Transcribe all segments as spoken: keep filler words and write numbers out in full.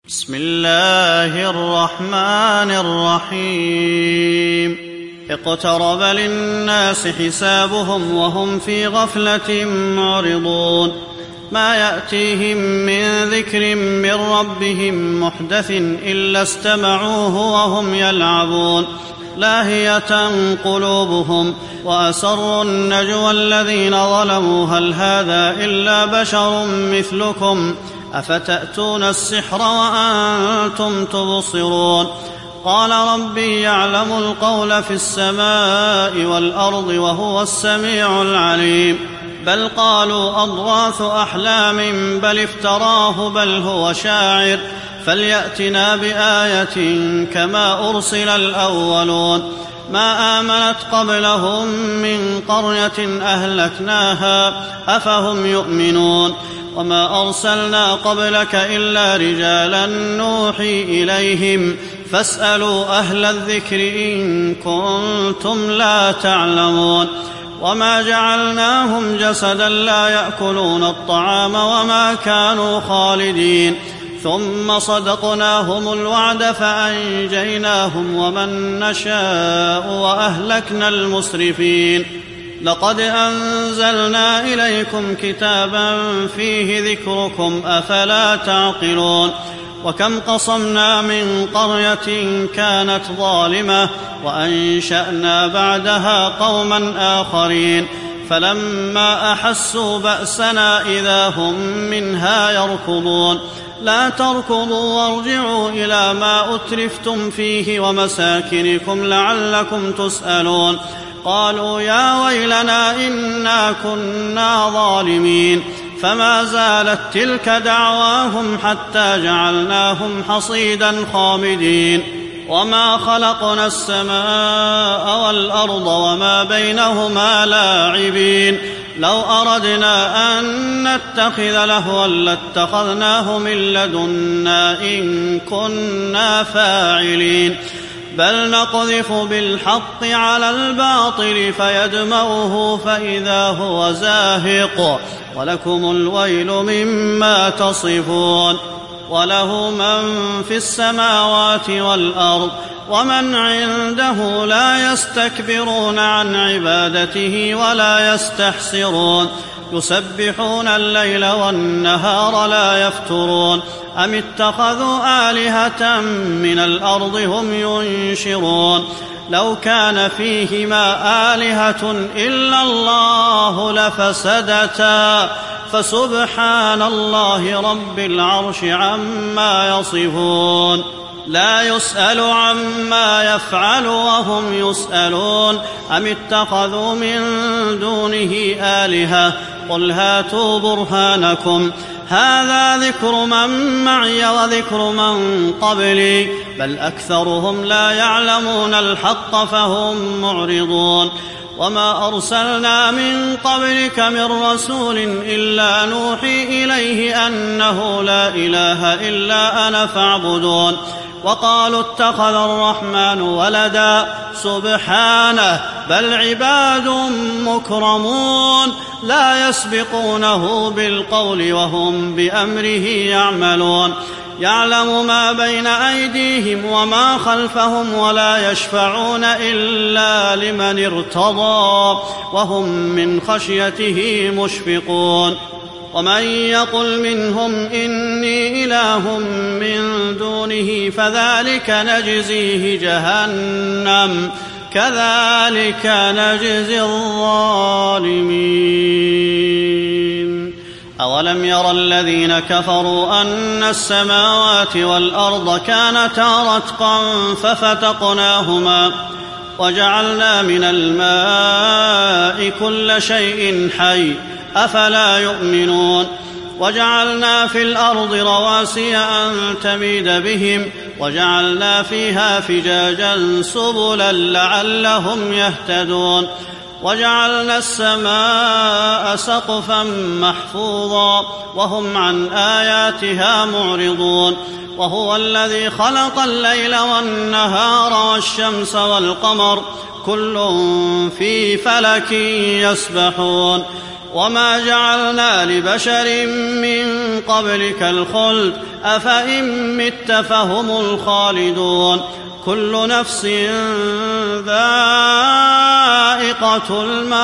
بسم الله الرحمن الرحيم اقترب للناس حسابهم وهم في غفلة معرضون ما يأتيهم من ذكر من ربهم محدث إلا استمعوه وهم يلعبون لاهية قلوبهم وأسروا النجوى الذين ظلموا هل هذا إلا بشر مثلكم أفتأتون السحر وأنتم تبصرون قال ربي يعلم القول في السماء والأرض وهو السميع العليم بل قالوا أضغاث أحلام بل افتراه بل هو شاعر فليأتنا بآية كما أرسل الأولون ما آمنت قبلهم من قرية أهلكناها أفهم يؤمنون وما أرسلنا قبلك إلا رجالا نوحي إليهم فاسألوا أهل الذكر إن كنتم لا تعلمون وما جعلناهم جسدا لا يأكلون الطعام وما كانوا خالدين ثم صدقناهم الوعد فأنجيناهم ومن نشاء وأهلكنا المسرفين لقد أنزلنا إليكم كتابا فيه ذكركم أفلا تعقلون وكم قصمنا من قرية كانت ظالمة وأنشأنا بعدها قوما آخرين فلما أحسوا بأسنا إذا هم منها يركضون لا تركضوا وارجعوا إلى ما أترفتم فيه ومساكنكم لعلكم تسألون قالوا يا ويلنا إنا كنا ظالمين فما زالت تلك دعواهم حتى جعلناهم حصيدا خامدين وما خلقنا السماء والأرض وما بينهما لاعبين لو أردنا أن نتخذ لهوا لاتخذناه من لدنا إن كنا فاعلين بل نقذف بالحق على الباطل فيدمغه فإذا هو زاهق ولكم الويل مما تصفون وله من في السماوات والأرض ومن عنده لا يستكبرون عن عبادته ولا يستحسرون يسبحون الليل والنهار لا يفترون أم اتخذوا آلهة من الأرض هم ينشرون لو كان فيهما آلهة إلا الله لفسدتا فسبحان الله رب العرش عما يصفون لا يسأل عما يفعل وهم يسألون أم اتخذوا من دونه آلهة قل هاتوا برهانكم هذا ذكر من معي وذكر من قبلي بل أكثرهم لا يعلمون الحق فهم معرضون وما أرسلنا من قبلك من رسول إلا نوحي إليه أنه لا إله إلا أنا فاعبدون وقالوا اتخذ الرحمن ولدا سبحانه بل عباد مكرمون لا يسبقونه بالقول وهم بأمره يعملون يعلم ما بين أيديهم وما خلفهم ولا يشفعون إلا لمن ارتضى وهم من خشيته مشفقون ومن يقل منهم إني إله من دونه فذلك نجزيه جهنم كذلك نجزي الظالمين أولم ير الذين كفروا أن السماوات والأرض كانتا رتقا ففتقناهما وجعلنا من الماء كل شيء حي أفلا يؤمنون وجعلنا في الأرض رواسي أن تميد بهم وجعلنا فيها فجاجا سبلا لعلهم يهتدون وجعلنا السماء سقفا محفوظا وهم عن آياتها معرضون وهو الذي خلق الليل والنهار والشمس والقمر كل في فلك يسبحون وما جعلنا لبشر من قبلك الخلد أفإن مت فهم الخالدون كل نفس ذائقة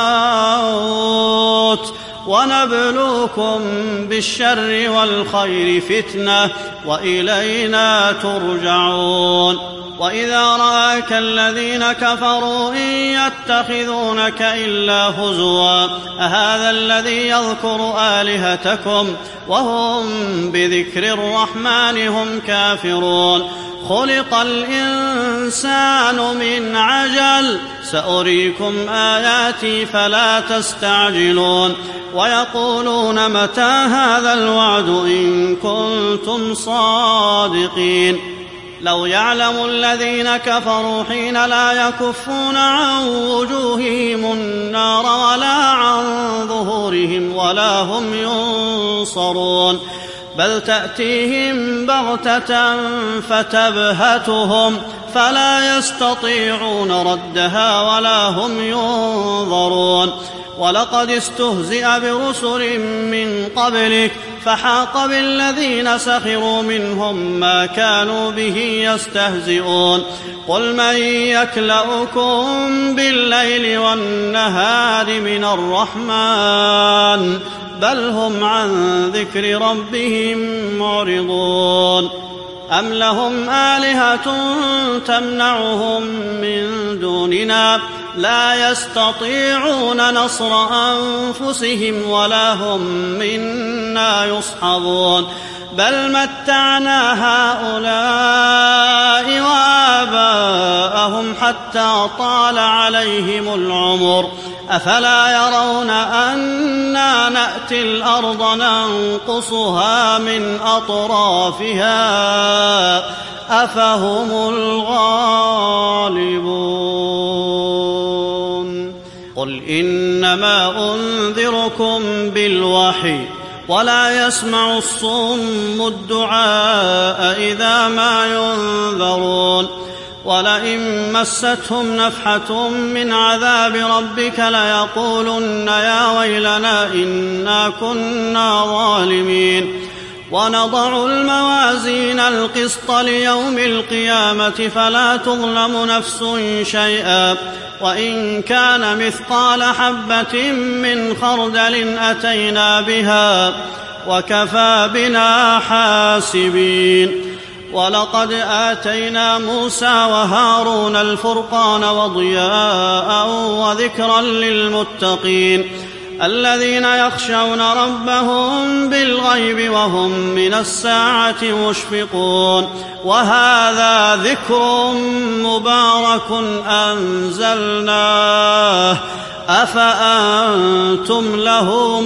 الموت ونبلوكم بالشر والخير فتنة وإلينا ترجعون وإذا رآك الذين كفروا إن يتخذونك إلا هزوا أهذا الذي يذكر آلهتكم وهم بذكر الرحمن هم كافرون خلق الإنسان من عجل سأريكم آياتي فلا تستعجلون ويقولون متى هذا الوعد إن كنتم صادقين لو يعلم الذين كفروا حين لا يكفون عن وجوههم النار ولا عن ظهورهم ولا هم ينصرون بل تأتيهم بغتة فتبهتهم فلا يستطيعون ردها ولا هم ينظرون ولقد استهزئ برسل من قبلك فحاق بالذين سخروا منهم ما كانوا به يستهزئون قل من يكلؤكم بالليل والنهار من الرحمن بل هم عن ذكر ربهم معرضون أم لهم آلهة تمنعهم من دوننا لا يستطيعون نصر أنفسهم ولا هم منا يصحبون بل متعنا هؤلاء وآباءهم حتى طال عليهم العمر أفلا يرون أنا نأتي الأرض ننقصها من أطرافها أفهم الغالبون قل إنما أنذركم بالوحي ولا يسمع الصم الدعاء إذا ما ينذرون ولئن مستهم نفحة من عذاب ربك ليقولن يا ويلنا إنا كنا ظالمين ونضع الموازين القسط ليوم القيامة فلا تظلم نفس شيئا وإن كان مثقال حبة من خردل أتينا بها وكفى بنا حاسبين ولقد آتينا موسى وهارون الفرقان وضياء وذكرا للمتقين الذين يخشون ربهم بالغيب وهم من الساعة مشفقون وهذا ذكر مبارك أنزلناه أفأنتم له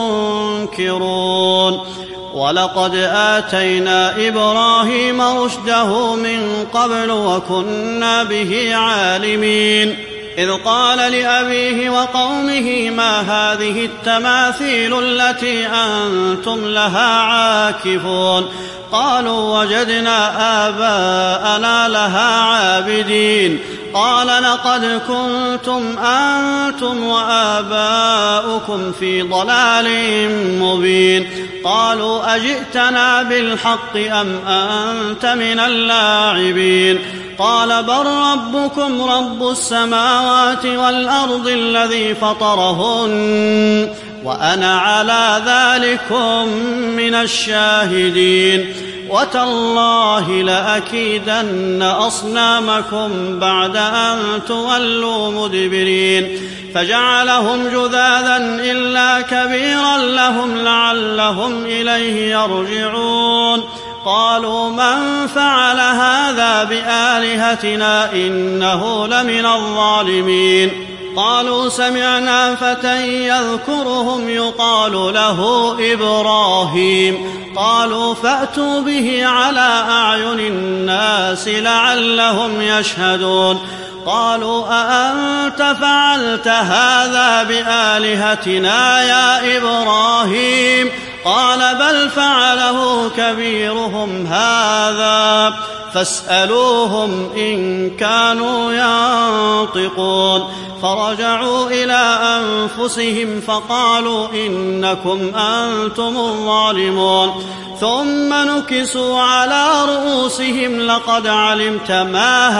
منكرون ولقد آتينا إبراهيم رشده من قبل وكنا به عالمين إذ قال لأبيه وقومه ما هذه التماثيل التي أنتم لها عاكفون قالوا وجدنا آباءنا لها عابدين قال لقد كنتم أنتم وآباؤكم في ضلال مبين قالوا أجئتنا بالحق أم أنت من اللاعبين قال بل ربكم رب السماوات والأرض الذي فطرهن وأنا على ذلكم من الشاهدين وتالله لأكيدن أصنامكم بعد أن تولوا مدبرين فجعلهم جذاذا إلا كبيرا لهم لعلهم إليه يرجعون قالوا من فعل هذا بآلهتنا إنه لمن الظالمين قالوا سمعنا فتى يذكرهم يقال له إبراهيم قالوا فأتوا به على أعين الناس لعلهم يشهدون قالوا أأنت فعلت هذا بآلهتنا يا إبراهيم قال بل فعله كبيرهم هذا فاسألوهم إن كانوا ينطقون فرجعوا إلى أنفسهم فقالوا إنكم أنتم الظالمون ثم نكسوا على رؤوسهم لقد علمت ما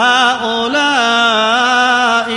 هؤلاء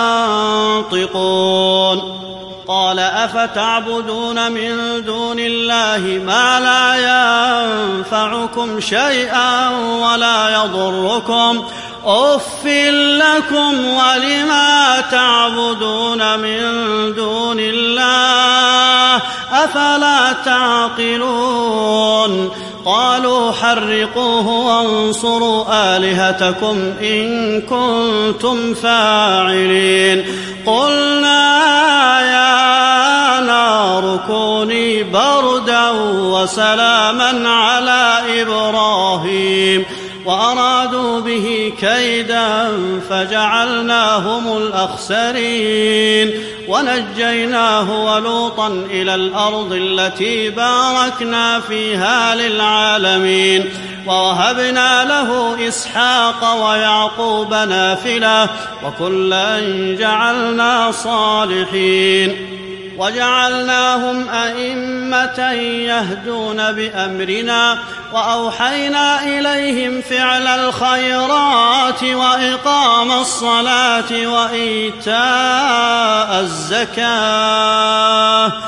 ينطقون قال أفتعبدون من دون الله ما لا ينفعكم شيئا ولا يضركم أف لكم ولما تعبدون من دون الله أفلا تعقلون قالوا حرقوه وانصروا آلهتكم إن كنتم فاعلين قلنا يا نار كوني بردا وسلاما على إبراهيم وأرادوا به كيدا فجعلناهم الأخسرين ونجيناه ولوطا إلى الأرض التي باركنا فيها للعالمين ووهبنا له إسحاق ويعقوب نافلة وكلا جعلنا صالحين وجعلناهم أئمة يهدون بأمرنا وأوحينا إليهم فعل الخيرات وإقام الصلاة وإيتاء الزكاة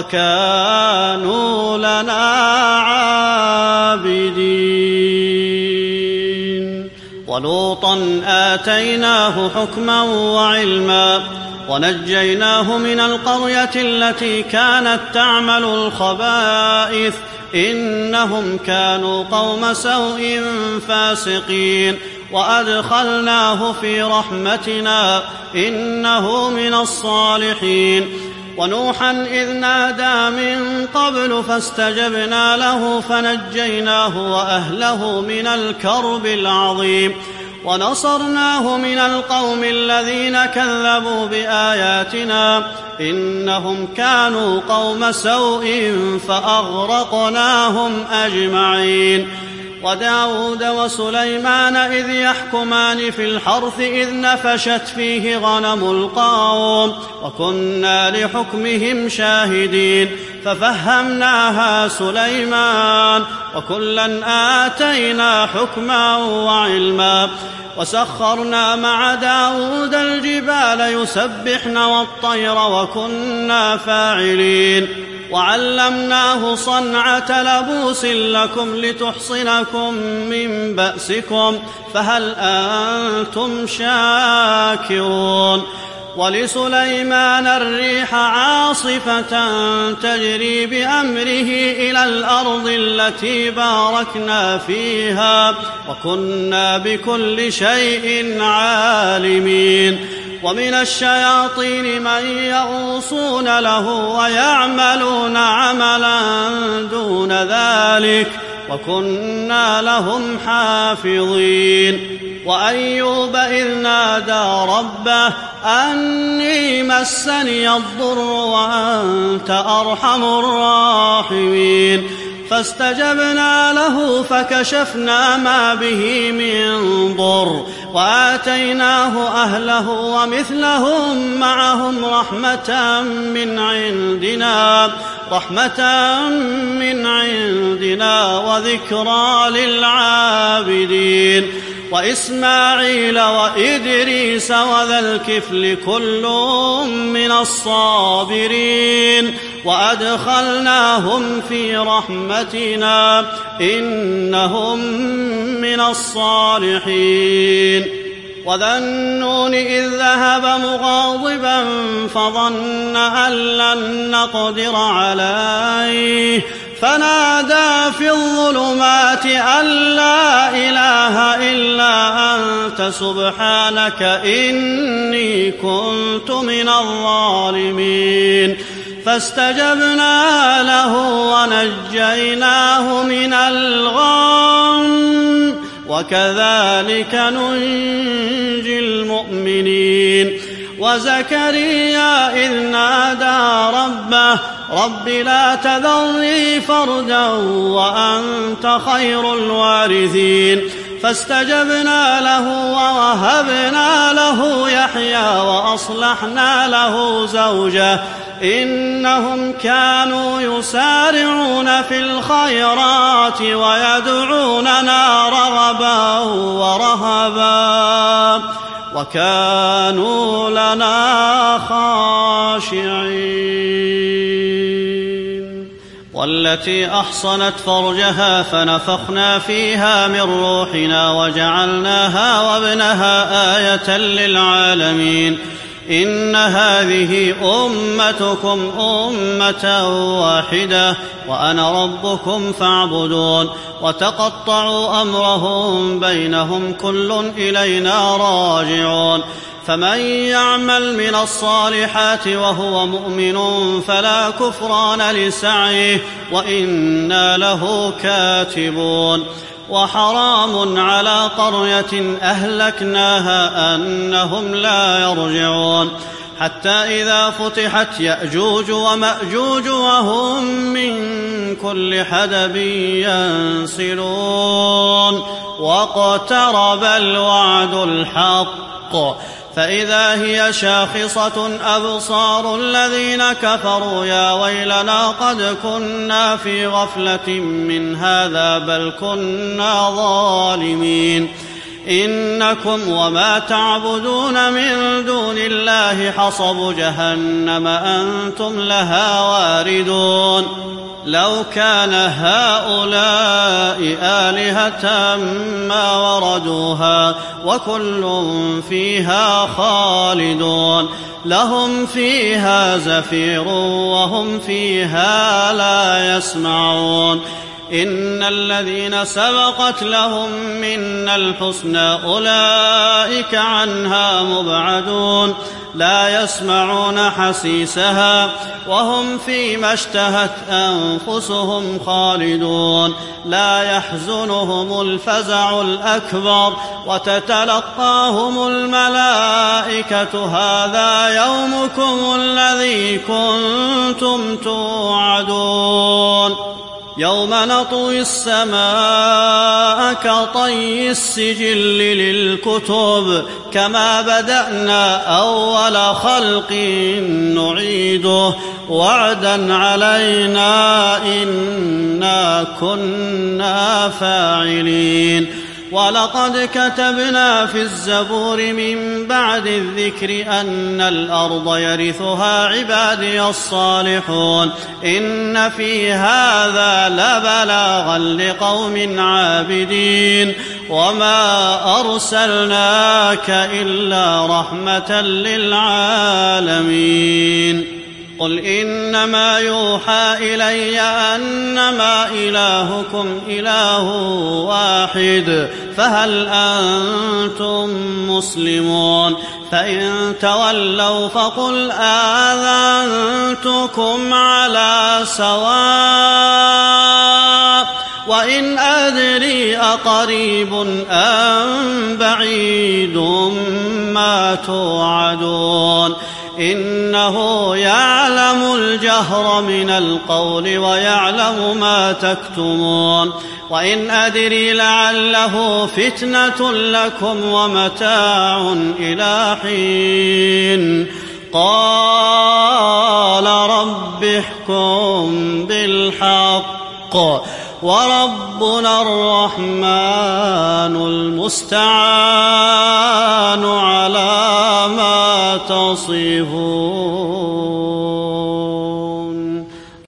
وكانوا لنا عابدين ولوطا آتيناه حكما وعلما ونجيناه من القرية التي كانت تعمل الخبائث إنهم كانوا قوم سوء فاسقين وأدخلناه في رحمتنا إنه من الصالحين ونوحا إذ نادى من قبل فاستجبنا له فنجيناه وأهله من الكرب العظيم ونصرناه من القوم الذين كذبوا بآياتنا إنهم كانوا قوم سوء فأغرقناهم أجمعين وداود وسليمان إذ يحكمان في الحرث إذ نفشت فيه غنم القوم وكنا لحكمهم شاهدين ففهمناها سليمان وكلا آتينا حكما وعلما وسخرنا مع داود الجبال يسبحن والطير وكنا فاعلين وعلمناه صنعة لبوس لكم لتحصنكم من بأسكم فهل أنتم شاكرون ولسليمان الريح عاصفة تجري بأمره إلى الأرض التي باركنا فيها وكنا بكل شيء عالمين ومن الشياطين من يغوصون له ويعملون عملا دون ذلك وكنا لهم حافظين وأيوب إذ نادى ربه أني مسني الضر وأنت أرحم الراحمين فاستجبنا له فكشفنا ما به من ضر وآتيناه أهله ومثلهم معهم رحمة من عندنا رحمة من عندنا وذكرى للعابدين وإسماعيل وإدريس وذا الكفل كل من الصابرين وأدخلناهم في رحمتنا إنهم من الصالحين وذا النون إذ ذهب مغاضبا فظن أن لن نقدر عليه فنادى في الظلمات أن لا إله إلا أنت سبحانك إني كنت من الظالمين فاستجبنا له ونجيناه من الغم وكذلك ننجي المؤمنين وزكريا إذ نادى ربه رب لا تذرني فردا وأنت خير الوارثين فاستجبنا له ووهبنا له يحيى وأصلحنا له زوجه إنهم كانوا يسارعون في الخيرات ويدعوننا رغبا ورهبا وكانوا لنا خاشعين والتي أحصنت فرجها فنفخنا فيها من روحنا وجعلناها وابنها آية للعالمين إن هذه أمتكم أمة واحدة وأنا ربكم فاعبدون وتقطعوا أمرهم بينهم كل إلينا راجعون فمن يعمل من الصالحات وهو مؤمن فلا كفران لسعيه وإنا له كاتبون وحرام على قرية أهلكناها أنهم لا يرجعون حتى إذا فتحت يأجوج ومأجوج وهم من كل حدب ينسلون واقترب الوعد الحق فإذا هي شاخصة أبصار الذين كفروا يا ويلنا قد كنا في غفلة من هذا بل كنا ظالمين إنكم وما تعبدون من دون الله حصب جهنم أنتم لها واردون لو كان هؤلاء آلهة ما وردوها وكل فيها خالدون لهم فيها زفير وهم فيها لا يسمعون إن الذين سبقت لهم منا الحسنى أولئك عنها مبعدون لا يسمعون حسيسها وهم فيما اشتهت أنفسهم خالدون لا يحزنهم الفزع الأكبر وتتلقاهم الملائكة هذا يومكم الذي كنتم توعدون يوم نطوي السماء كطي السجل للكتب كما بدأنا أول خلق نعيده وعدا علينا إنا كنا فاعلين ولقد كتبنا في الزبور من بعد الذكر أن الأرض يرثها عبادي الصالحون إن في هذا لبلاغا لقوم عابدين وما أرسلناك إلا رحمة للعالمين قل إنما يوحى إلي أنما إلهكم إله واحد فهل أنتم مسلمون فإن تولوا فقل آذنتكم على سواء وإن أدري أقريب أم بعيد ما توعدون إنه يعلم الجهر من القول ويعلم ما تكتمون وإن أدري لعله فتنة لكم ومتاع إلى حين قال رب احكم بالحق وربنا الرحمن المستعان على ما تصفون.